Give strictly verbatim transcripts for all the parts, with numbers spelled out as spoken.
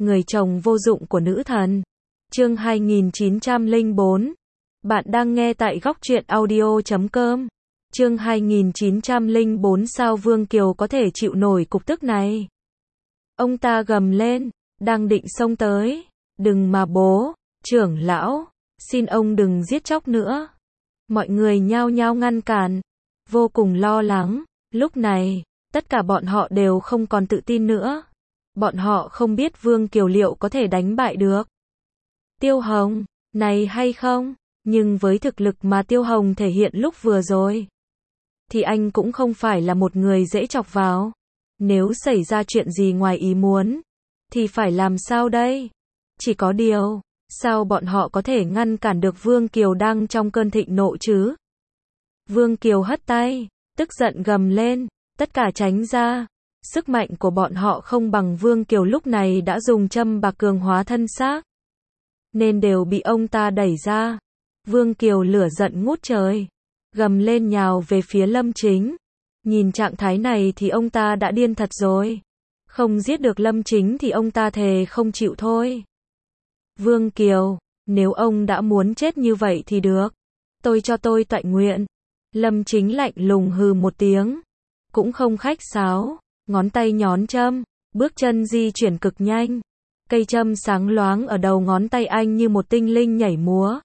Người chồng vô dụng của nữ thần. Chương hai nghìn chín trăm lẻ bốn. Bạn đang nghe tại góc truyện audio chấm com. Chương hai nghìn chín trăm lẻ bốn. Sao Vương Kiều có thể chịu nổi cục tức này? Ông ta gầm lên, đang định xông tới. Đừng mà bố, trưởng lão, xin ông đừng giết chóc nữa. Mọi người nhao nhao ngăn cản, vô cùng lo lắng. Lúc này, tất cả bọn họ đều không còn tự tin nữa. Bọn họ không biết Vương Kiều liệu có thể đánh bại được Tiêu Hồng này hay không, nhưng với thực lực mà Tiêu Hồng thể hiện lúc vừa rồi, thì anh cũng không phải là một người dễ chọc vào. Nếu xảy ra chuyện gì ngoài ý muốn, thì phải làm sao đây? Chỉ có điều, sao bọn họ có thể ngăn cản được Vương Kiều đang trong cơn thịnh nộ chứ? Vương Kiều hất tay, tức giận gầm lên, tất cả tránh ra. Sức mạnh của bọn họ không bằng Vương Kiều lúc này đã dùng châm bạc cường hóa thân xác, nên đều bị ông ta đẩy ra. Vương Kiều lửa giận ngút trời, gầm lên nhào về phía Lâm Chính. Nhìn trạng thái này thì ông ta đã điên thật rồi. Không giết được Lâm Chính thì ông ta thề không chịu thôi. Vương Kiều, nếu ông đã muốn chết như vậy thì được. Tôi cho tôi tọa nguyện. Lâm Chính lạnh lùng hừ một tiếng, cũng không khách sáo. Ngón tay nhón châm, bước chân di chuyển cực nhanh. Cây châm sáng loáng ở đầu ngón tay anh như một tinh linh nhảy múa.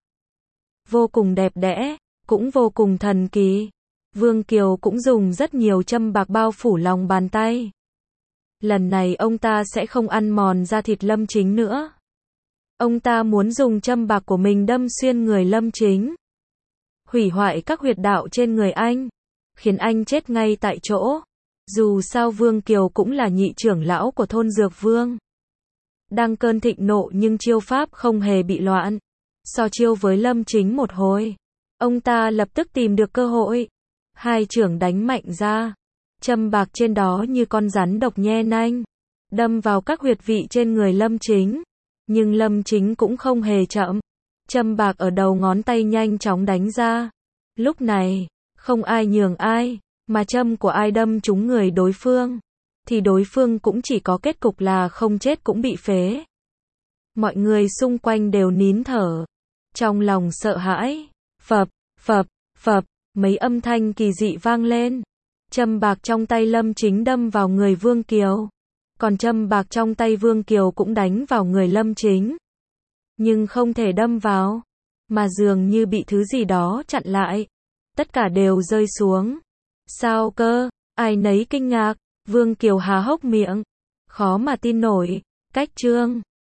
Vô cùng đẹp đẽ, cũng vô cùng thần kỳ. Vương Kiều cũng dùng rất nhiều châm bạc bao phủ lòng bàn tay. Lần này ông ta sẽ không ăn mòn da thịt Lâm Chính nữa. Ông ta muốn dùng châm bạc của mình đâm xuyên người Lâm Chính, hủy hoại các huyệt đạo trên người anh, khiến anh chết ngay tại chỗ. Dù sao Vương Kiều cũng là nhị trưởng lão của thôn Dược Vương, đang cơn thịnh nộ nhưng chiêu pháp không hề bị loạn. So chiêu với Lâm Chính một hồi, ông ta lập tức tìm được cơ hội. Hai chưởng đánh mạnh ra, châm bạc trên đó như con rắn độc nhe nanh, đâm vào các huyệt vị trên người Lâm Chính. Nhưng Lâm Chính cũng không hề chậm, châm bạc ở đầu ngón tay nhanh chóng đánh ra. Lúc này, không ai nhường ai, mà châm của ai đâm trúng người đối phương, thì đối phương cũng chỉ có kết cục là không chết cũng bị phế. Mọi người xung quanh đều nín thở, trong lòng sợ hãi. Phập, phập, phập, mấy âm thanh kỳ dị vang lên. Châm bạc trong tay Lâm Chính đâm vào người Vương Kiều, còn châm bạc trong tay Vương Kiều cũng đánh vào người Lâm Chính, nhưng không thể đâm vào, mà dường như bị thứ gì đó chặn lại. Tất cả đều rơi xuống. Sao cơ? Ai nấy kinh ngạc. Vương Kiều há hốc miệng, khó mà tin nổi. Cách trương